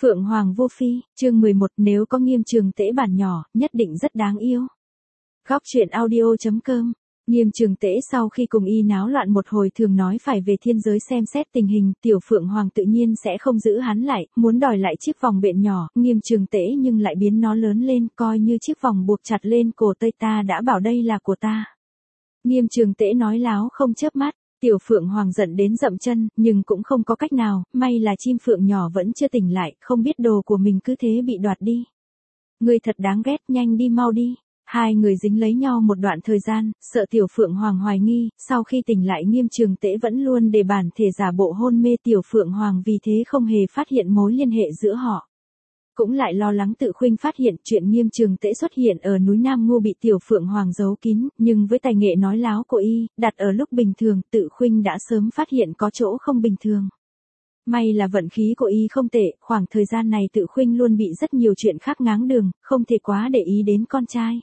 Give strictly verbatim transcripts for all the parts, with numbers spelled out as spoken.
Phượng Hoàng Vô Phi, chương mười một, nếu có Nghiêm Trường Tễ bản nhỏ, nhất định rất đáng yêu. Góc truyện audio chấm com. Nghiêm Trường Tễ sau khi cùng y náo loạn một hồi thường nói phải về thiên giới xem xét tình hình, Tiểu Phượng Hoàng tự nhiên sẽ không giữ hắn lại, muốn đòi lại chiếc vòng bện nhỏ, Nghiêm Trường Tễ nhưng lại biến nó lớn lên, coi như chiếc vòng buộc chặt lên cổ tay ta đã bảo đây là của ta. Nghiêm Trường Tễ nói láo không chớp mắt. Tiểu Phượng Hoàng giận đến dậm chân, nhưng cũng không có cách nào, may là chim phượng nhỏ vẫn chưa tỉnh lại, không biết đồ của mình cứ thế bị đoạt đi. Ngươi thật đáng ghét, nhanh đi mau đi. Hai người dính lấy nhau một đoạn thời gian, sợ Tiểu Phượng Hoàng hoài nghi, sau khi tỉnh lại Nghiêm Trường Tễ vẫn luôn để bản thể giả bộ hôn mê, Tiểu Phượng Hoàng vì thế không hề phát hiện mối liên hệ giữa họ. Cũng lại lo lắng Tự Khuynh phát hiện chuyện Nghiêm Trường Tễ xuất hiện ở núi Nam Ngu bị Tiểu Phượng Hoàng giấu kín, nhưng với tài nghệ nói láo của y, đặt ở lúc bình thường, Tự Khuynh đã sớm phát hiện có chỗ không bình thường. May là vận khí của y không tệ, khoảng thời gian này Tự Khuynh luôn bị rất nhiều chuyện khác ngáng đường, không thể quá để ý đến con trai.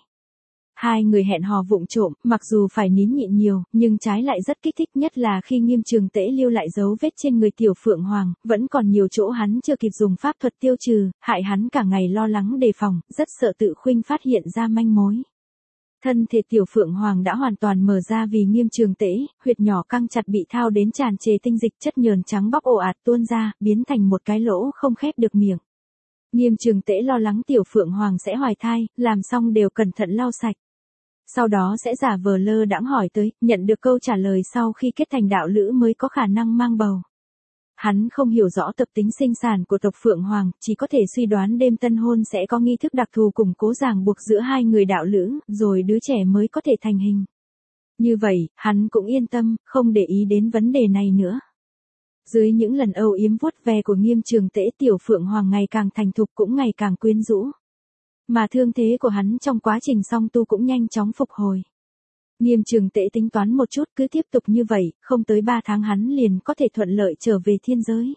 Hai người hẹn hò vụng trộm, mặc dù phải nín nhịn nhiều, nhưng trái lại rất kích thích, nhất là khi Nghiêm Trường Tễ lưu lại dấu vết trên người Tiểu Phượng Hoàng, vẫn còn nhiều chỗ hắn chưa kịp dùng pháp thuật tiêu trừ, hại hắn cả ngày lo lắng đề phòng, rất sợ Tự Khuynh phát hiện ra manh mối. Thân thể Tiểu Phượng Hoàng đã hoàn toàn mở ra vì Nghiêm Trường Tễ, huyệt nhỏ căng chặt bị thao đến tràn trề tinh dịch, chất nhờn trắng bóc ồ ạt tuôn ra, biến thành một cái lỗ không khép được miệng. Nghiêm Trường Tễ lo lắng Tiểu Phượng Hoàng sẽ hoài thai, làm xong đều cẩn thận lau sạch. Sau đó sẽ giả vờ lơ đãng hỏi tới, nhận được câu trả lời sau khi kết thành đạo lữ mới có khả năng mang bầu. Hắn không hiểu rõ tập tính sinh sản của tộc Phượng Hoàng, chỉ có thể suy đoán đêm tân hôn sẽ có nghi thức đặc thù củng cố ràng buộc giữa hai người đạo lữ, rồi đứa trẻ mới có thể thành hình. Như vậy, hắn cũng yên tâm, không để ý đến vấn đề này nữa. Dưới những lần âu yếm vuốt ve của Nghiêm Trường Tễ, Tiểu Phượng Hoàng ngày càng thành thục cũng ngày càng quyến rũ. Mà thương thế của hắn trong quá trình song tu cũng nhanh chóng phục hồi. Nghiêm Trường Tễ tính toán một chút, cứ tiếp tục như vậy, không tới ba tháng hắn liền có thể thuận lợi trở về thiên giới.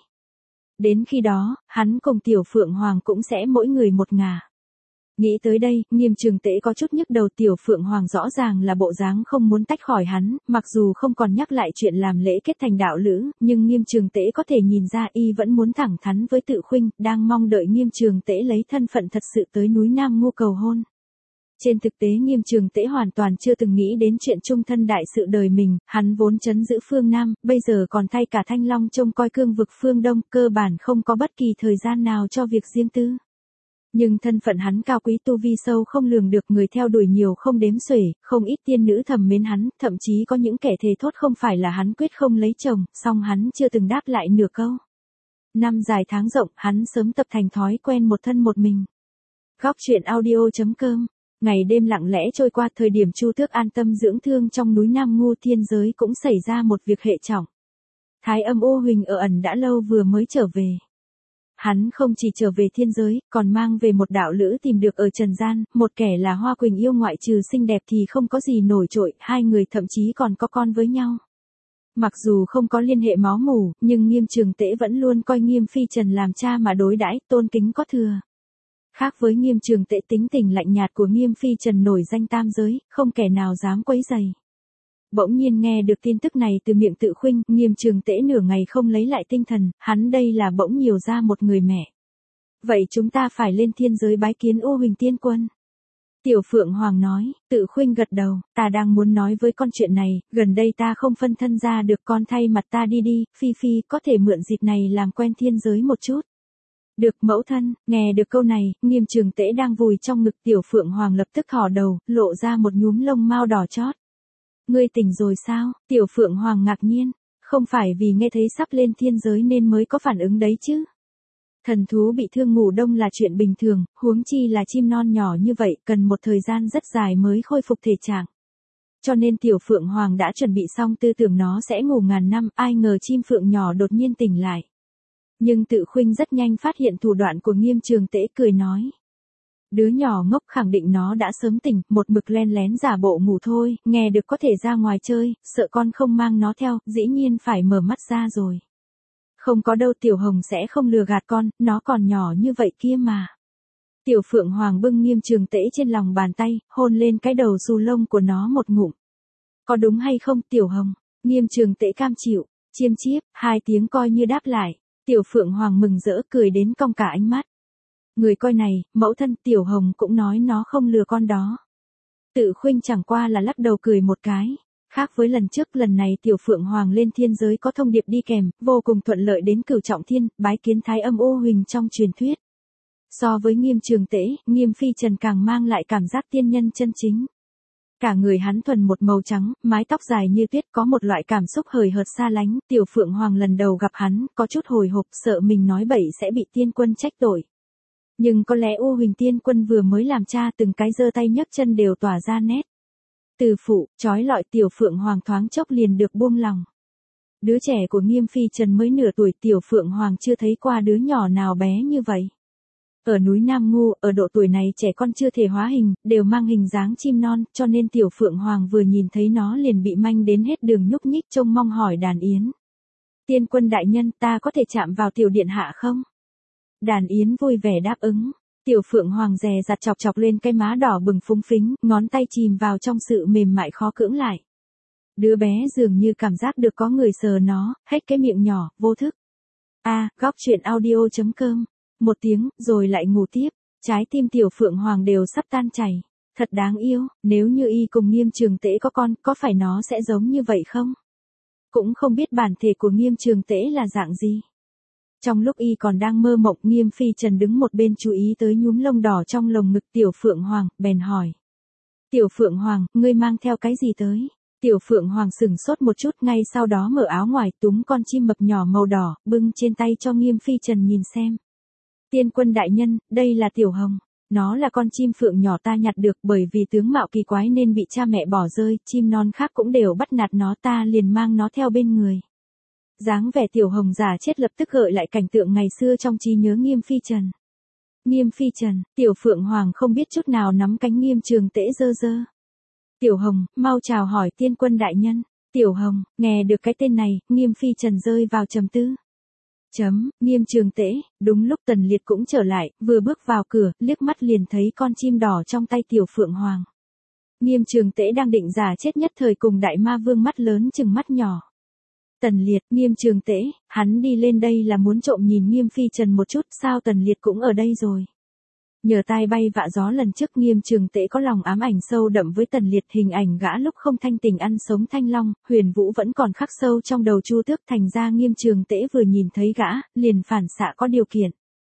Đến khi đó, hắn cùng Tiểu Phượng Hoàng cũng sẽ mỗi người một ngả. Nghĩ tới đây, Nghiêm Trường Tễ có chút nhức đầu. Tiểu Phượng Hoàng rõ ràng là bộ dáng không muốn tách khỏi hắn, mặc dù không còn nhắc lại chuyện làm lễ kết thành đạo lữ, nhưng Nghiêm Trường Tễ có thể nhìn ra y vẫn muốn thẳng thắn với Tự Khuynh, đang mong đợi Nghiêm Trường Tễ lấy thân phận thật sự tới núi Nam Ngu cầu hôn. Trên thực tế Nghiêm Trường Tễ hoàn toàn chưa từng nghĩ đến chuyện chung thân đại sự đời mình, hắn vốn trấn giữ phương Nam, bây giờ còn thay cả Thanh Long trông coi cương vực phương Đông, cơ bản không có bất kỳ thời gian nào cho việc riêng tư. Nhưng thân phận hắn cao quý, tu vi sâu không lường được, người theo đuổi nhiều không đếm xuể, không ít tiên nữ thầm mến hắn, thậm chí có những kẻ thề thốt không phải là hắn quyết không lấy chồng, song hắn chưa từng đáp lại nửa câu. Năm dài tháng rộng, hắn sớm tập thành thói quen một thân một mình. Góc truyện audio chấm com. Ngày đêm lặng lẽ trôi qua, thời điểm Chu Tước an tâm dưỡng thương trong núi Nam Ngu thiên giới cũng xảy ra một việc hệ trọng. Thái Âm Ô Huỳnh ở ẩn đã lâu vừa mới trở về. Hắn không chỉ trở về thiên giới, còn mang về một đạo lữ tìm được ở trần gian, một kẻ là Hoa Quỳnh yêu, ngoại trừ xinh đẹp thì không có gì nổi trội, hai người thậm chí còn có con với nhau. Mặc dù không có liên hệ máu mủ, nhưng Nghiêm Trường Tễ vẫn luôn coi Nghiêm Phi Trần làm cha mà đối đãi, tôn kính có thừa. Khác với Nghiêm Trường Tễ, tính tình lạnh nhạt của Nghiêm Phi Trần nổi danh tam giới, không kẻ nào dám quấy rầy. Bỗng nhiên nghe được tin tức này từ miệng Tự Khuynh, Nghiêm Trường Tễ nửa ngày không lấy lại tinh thần, hắn đây là bỗng nhiều ra một người mẹ. Vậy chúng ta phải lên thiên giới bái kiến Ô Huỳnh tiên quân. Tiểu Phượng Hoàng nói. Tự Khuynh gật đầu, ta đang muốn nói với con chuyện này, gần đây ta không phân thân ra được, con thay mặt ta đi đi, Phi Phi có thể mượn dịp này làm quen thiên giới một chút. Được mẫu thân. Nghe được câu này, Nghiêm Trường Tễ đang vùi trong ngực Tiểu Phượng Hoàng lập tức thò đầu, lộ ra một nhúm lông mao đỏ chót. Ngươi tỉnh rồi sao? Tiểu Phượng Hoàng ngạc nhiên, không phải vì nghe thấy sắp lên thiên giới nên mới có phản ứng đấy chứ. Thần thú bị thương ngủ đông là chuyện bình thường, huống chi là chim non nhỏ như vậy, cần một thời gian rất dài mới khôi phục thể trạng. Cho nên Tiểu Phượng Hoàng đã chuẩn bị xong tư tưởng nó sẽ ngủ ngàn năm, ai ngờ chim phượng nhỏ đột nhiên tỉnh lại. Nhưng Tự Khuynh rất nhanh phát hiện thủ đoạn của Nghiêm Trường Tễ, cười nói. Đứa nhỏ ngốc, khẳng định nó đã sớm tỉnh, một mực len lén giả bộ ngủ thôi, nghe được có thể ra ngoài chơi, sợ con không mang nó theo, dĩ nhiên phải mở mắt ra rồi. Không có đâu, Tiểu Hồng sẽ không lừa gạt con, nó còn nhỏ như vậy kia mà. Tiểu Phượng Hoàng bưng Nghiêm Trường Tễ trên lòng bàn tay, hôn lên cái đầu xù lông của nó một ngụm. Có đúng hay không Tiểu Hồng? Nghiêm Trường Tễ cam chịu, chiêm chiếp, hai tiếng coi như đáp lại. Tiểu Phượng Hoàng mừng rỡ cười đến cong cả ánh mắt. Người coi này, mẫu thân Tiểu Hồng cũng nói nó không lừa con đó. Tự Khuynh chẳng qua là lắc đầu cười một cái. Khác với lần trước, lần này Tiểu Phượng Hoàng lên thiên giới có thông điệp đi kèm, vô cùng thuận lợi đến Cửu Trọng Thiên, bái kiến Thái Âm Ô Huỳnh trong truyền thuyết. So với Nghiêm Trường Tễ, Nghiêm Phi Trần càng mang lại cảm giác tiên nhân chân chính. Cả người hắn thuần một màu trắng, mái tóc dài như tuyết, có một loại cảm xúc hời hợt xa lánh. Tiểu Phượng Hoàng lần đầu gặp hắn, có chút hồi hộp, sợ mình nói bậy sẽ bị tiên quân trách tội. Nhưng có lẽ Ô Huỳnh tiên quân vừa mới làm cha, từng cái giơ tay nhấc chân đều tỏa ra nét từ phụ, trói lọi. Tiểu Phượng Hoàng thoáng chốc liền được buông lòng. Đứa trẻ của Nghiêm Phi Trần mới nửa tuổi, Tiểu Phượng Hoàng chưa thấy qua đứa nhỏ nào bé như vậy. Ở núi Nam Ngu, ở độ tuổi này trẻ con chưa thể hóa hình, đều mang hình dáng chim non, cho nên Tiểu Phượng Hoàng vừa nhìn thấy nó liền bị manh đến hết đường nhúc nhích, trông mong hỏi Đàn Yến. Tiên quân đại nhân, ta có thể chạm vào Tiểu điện hạ không? Đàn Yến vui vẻ đáp ứng. Tiểu Phượng Hoàng dè dặt chọc chọc lên cái má đỏ bừng phúng phính, ngón tay chìm vào trong sự mềm mại khó cưỡng lại. Đứa bé dường như cảm giác được có người sờ nó, hết cái miệng nhỏ, vô thức. A, à, góc truyện audio chấm com. Một tiếng, rồi lại ngủ tiếp. Trái tim Tiểu Phượng Hoàng đều sắp tan chảy. Thật đáng yêu, nếu như y cùng Nghiêm Trường Tễ có con, có phải nó sẽ giống như vậy không? Cũng không biết bản thể của Nghiêm Trường Tễ là dạng gì. Trong lúc y còn đang mơ mộng, Nghiêm Phi Trần đứng một bên chú ý tới nhúm lông đỏ trong lồng ngực Tiểu Phượng Hoàng, bèn hỏi. Tiểu Phượng Hoàng, ngươi mang theo cái gì tới? Tiểu Phượng Hoàng sửng sốt một chút, ngay sau đó mở áo ngoài túm con chim mập nhỏ màu đỏ, bưng trên tay cho Nghiêm Phi Trần nhìn xem. Tiên quân đại nhân, đây là Tiểu Hồng. Nó là con chim phượng nhỏ ta nhặt được, bởi vì tướng mạo kỳ quái nên bị cha mẹ bỏ rơi, chim non khác cũng đều bắt nạt nó, ta liền mang nó theo bên người. Dáng vẻ Tiểu Hồng giả chết lập tức gợi lại cảnh tượng ngày xưa trong trí nhớ Nghiêm Phi Trần. Nghiêm Phi Trần, Tiểu Phượng Hoàng không biết chút nào nắm cánh Nghiêm Trường Tễ dơ dơ. Tiểu Hồng, mau chào hỏi tiên quân đại nhân. Tiểu Hồng, nghe được cái tên này, Nghiêm Phi Trần rơi vào trầm tư. Chấm, Nghiêm Trường Tễ, đúng lúc Tần Liệt cũng trở lại, vừa bước vào cửa, liếc mắt liền thấy con chim đỏ trong tay Tiểu Phượng Hoàng. Nghiêm Trường Tễ đang định giả chết nhất thời cùng Đại Ma Vương mắt lớn chừng mắt nhỏ. Tần Liệt, Nghiêm Trường Tễ, hắn đi lên đây là muốn trộm nhìn Nghiêm Phi Trần một chút, sao Tần Liệt cũng ở đây rồi. Nhờ tai bay vạ gió lần trước, Nghiêm Trường Tễ có lòng ám ảnh sâu đậm với Tần Liệt, hình ảnh gã lúc không thanh tình ăn sống thanh long, Huyền Vũ vẫn còn khắc sâu trong đầu Chu Tước, thành ra Nghiêm Trường Tễ vừa nhìn thấy gã, liền phản xạ có điều kiện.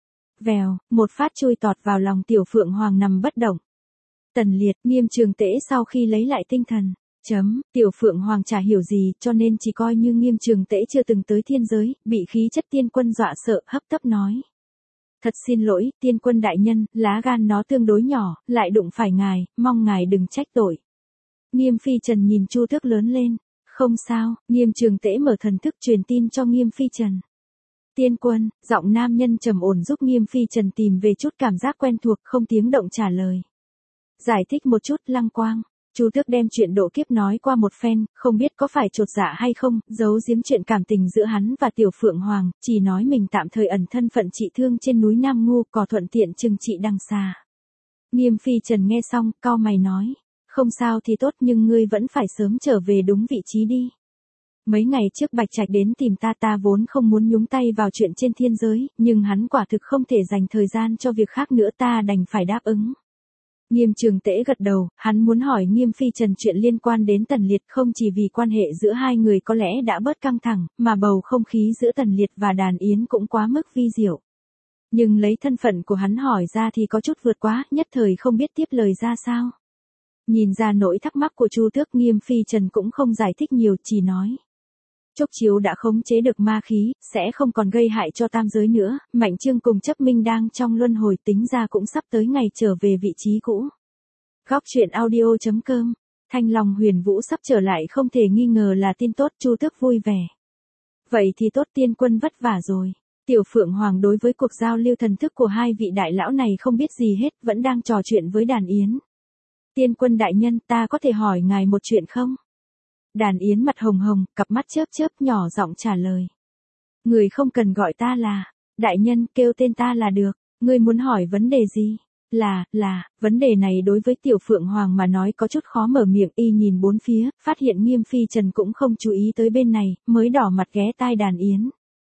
Vèo, một phát chui tọt vào lòng Tiểu Phượng Hoàng nằm bất động. Tần Liệt, Nghiêm Trường Tễ sau khi lấy lại tinh thần. Chấm, Tiểu Phượng Hoàng chả hiểu gì, cho nên chỉ coi như Nghiêm Trường Tễ chưa từng tới thiên giới, bị khí chất tiên quân dọa sợ, hấp tấp nói. Thật xin lỗi, tiên quân đại nhân, lá gan nó tương đối nhỏ, lại đụng phải ngài, mong ngài đừng trách tội. Nghiêm Phi Trần nhìn Chu Tước lớn lên. Không sao, Nghiêm Trường Tễ mở thần thức truyền tin cho Nghiêm Phi Trần. Tiên quân, giọng nam nhân trầm ổn giúp Nghiêm Phi Trần tìm về chút cảm giác quen thuộc, không tiếng động trả lời. Giải thích một chút, Lăng Quang. Chu Tước đem chuyện độ kiếp nói qua một phen, không biết có phải chột dạ hay không, giấu giếm chuyện cảm tình giữa hắn và Tiểu Phượng Hoàng, chỉ nói mình tạm thời ẩn thân phận trị thương trên núi Nam Ngu, có thuận tiện trừng trị đằng xa. Nghiêm Phi Trần nghe xong, cau mày nói, không sao thì tốt, nhưng ngươi vẫn phải sớm trở về đúng vị trí đi. Mấy ngày trước Bạch Trạch đến tìm ta, ta vốn không muốn nhúng tay vào chuyện trên thiên giới, nhưng hắn quả thực không thể dành thời gian cho việc khác nữa, ta đành phải đáp ứng. Nghiêm Trường Tễ gật đầu, hắn muốn hỏi Nghiêm Phi Trần chuyện liên quan đến Tần Liệt, không chỉ vì quan hệ giữa hai người có lẽ đã bớt căng thẳng, mà bầu không khí giữa Tần Liệt và Đàn Yến cũng quá mức vi diệu. Nhưng lấy thân phận của hắn hỏi ra thì có chút vượt quá, nhất thời không biết tiếp lời ra sao. Nhìn ra nỗi thắc mắc của Chu Tước, Nghiêm Phi Trần cũng không giải thích nhiều, chỉ nói. Trúc Chiếu đã khống chế được ma khí, sẽ không còn gây hại cho tam giới nữa, Mạnh Trương cùng Chấp Minh đang trong luân hồi, tính ra cũng sắp tới ngày trở về vị trí cũ. Góc truyện audio chấm com, Thanh Long Huyền Vũ sắp trở lại không thể nghi ngờ là tin tốt, Chu Tước vui vẻ. Vậy thì tốt, tiên quân vất vả rồi. Tiểu Phượng Hoàng đối với cuộc giao lưu thần thức của hai vị đại lão này không biết gì hết, vẫn đang trò chuyện với Đàn Yến. Tiên quân đại nhân, ta có thể hỏi ngài một chuyện không? Đàn Yến mặt hồng hồng, cặp mắt chớp chớp, nhỏ giọng trả lời. Người không cần gọi ta là đại nhân, kêu tên ta là được. Ngươi muốn hỏi vấn đề gì? Là, là, vấn đề này đối với Tiểu Phượng Hoàng mà nói có chút khó mở miệng, y nhìn bốn phía, phát hiện Nghiêm Phi Trần cũng không chú ý tới bên này, mới đỏ mặt ghé tai Đàn Yến.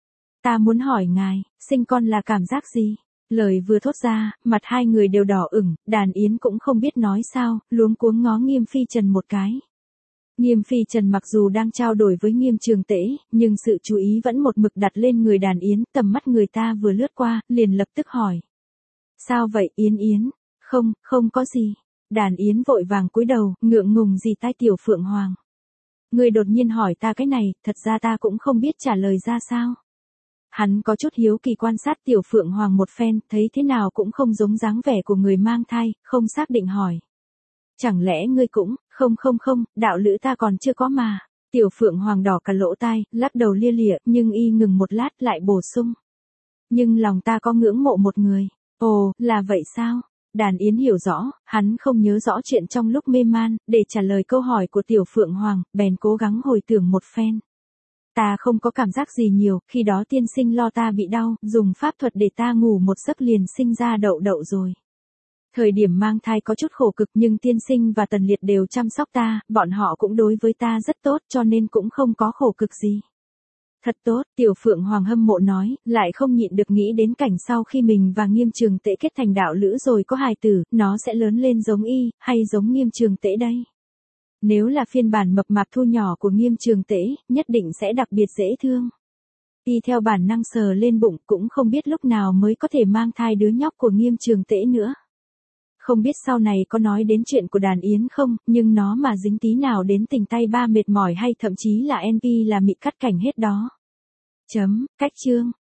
Ta muốn hỏi ngài, sinh con là cảm giác gì? Lời vừa thốt ra, mặt hai người đều đỏ ửng, Đàn Yến cũng không biết nói sao, luống cuống ngó Nghiêm Phi Trần một cái. Nghiêm Phi Trần mặc dù đang trao đổi với Nghiêm Trường Tễ, nhưng sự chú ý vẫn một mực đặt lên người Đàn Yến, tầm mắt người ta vừa lướt qua, liền lập tức hỏi. Sao vậy Yến Yến? Không, không có gì. Đàn Yến vội vàng cúi đầu, ngượng ngùng gì tai Tiểu Phượng Hoàng. Người đột nhiên hỏi ta cái này, thật ra ta cũng không biết trả lời ra sao. Hắn có chút hiếu kỳ quan sát Tiểu Phượng Hoàng một phen, thấy thế nào cũng không giống dáng vẻ của người mang thai, không xác định hỏi. Chẳng lẽ ngươi cũng, không không không, đạo lữ ta còn chưa có mà. Tiểu Phượng Hoàng đỏ cả lỗ tai, lắc đầu lia lịa, nhưng y ngừng một lát lại bổ sung. Nhưng lòng ta có ngưỡng mộ một người. Ồ, là vậy sao? Đàn Yến hiểu rõ, hắn không nhớ rõ chuyện trong lúc mê man, để trả lời câu hỏi của Tiểu Phượng Hoàng, bèn cố gắng hồi tưởng một phen. Ta không có cảm giác gì nhiều, khi đó tiên sinh lo ta bị đau, dùng pháp thuật để ta ngủ một giấc liền sinh ra đậu đậu rồi. Thời điểm mang thai có chút khổ cực nhưng tiên sinh và Tần Liệt đều chăm sóc ta, bọn họ cũng đối với ta rất tốt cho nên cũng không có khổ cực gì. Thật tốt, Tiểu Phượng Hoàng hâm mộ nói, lại không nhịn được nghĩ đến cảnh sau khi mình và Nghiêm Trường Tễ kết thành đạo lữ rồi có hài tử, nó sẽ lớn lên giống y, hay giống Nghiêm Trường Tễ đây. Nếu là phiên bản mập mạp thu nhỏ của Nghiêm Trường Tễ, nhất định sẽ đặc biệt dễ thương. Y theo bản năng sờ lên bụng cũng không biết lúc nào mới có thể mang thai đứa nhóc của Nghiêm Trường Tễ nữa. Không biết sau này có nói đến chuyện của Đàn Yến không, nhưng nó mà dính tí nào đến tình tay ba mệt mỏi hay thậm chí là en pê là mị cắt cảnh hết đó. Chấm, cách chương.